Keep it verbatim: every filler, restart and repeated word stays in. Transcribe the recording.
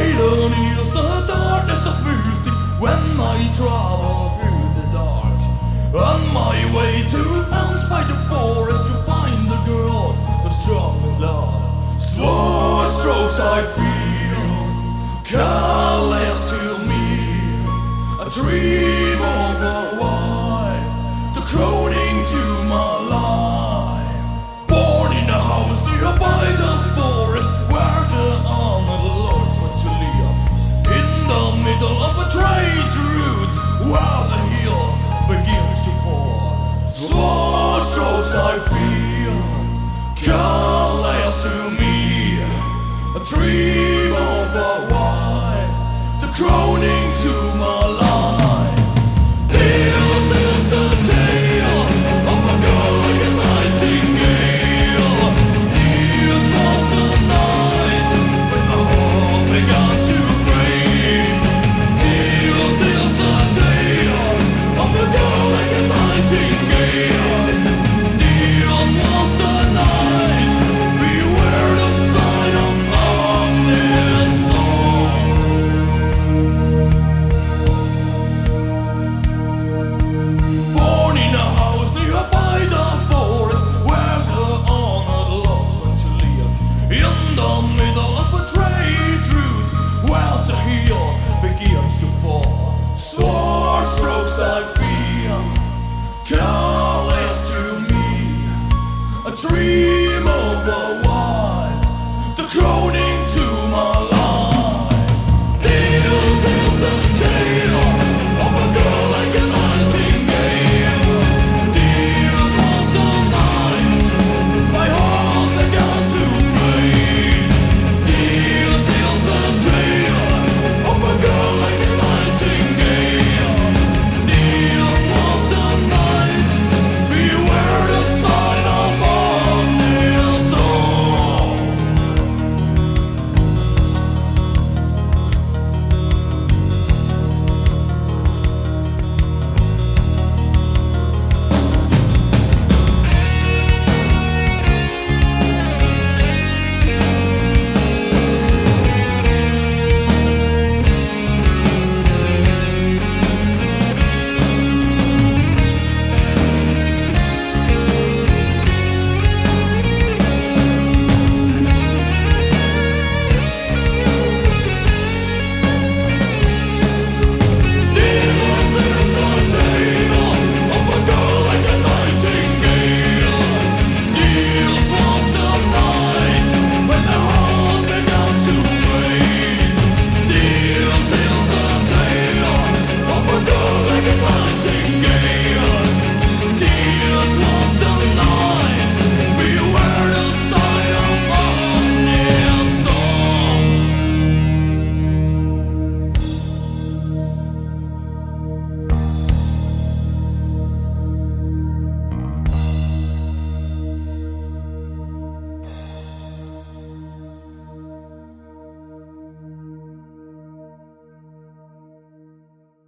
Maiden is the darkness of mystic when I travel through the dark. On my way to bounce by the forest to find the girl who's strong in love. Sword strokes I feel, careless to me, a dream of a wife, the crowning to my life. Born in a house near by the forest where the honored lords were to live, in the middle of a trade route where the hill begins to fall. Sword strokes I feel, careless to me, a dream of a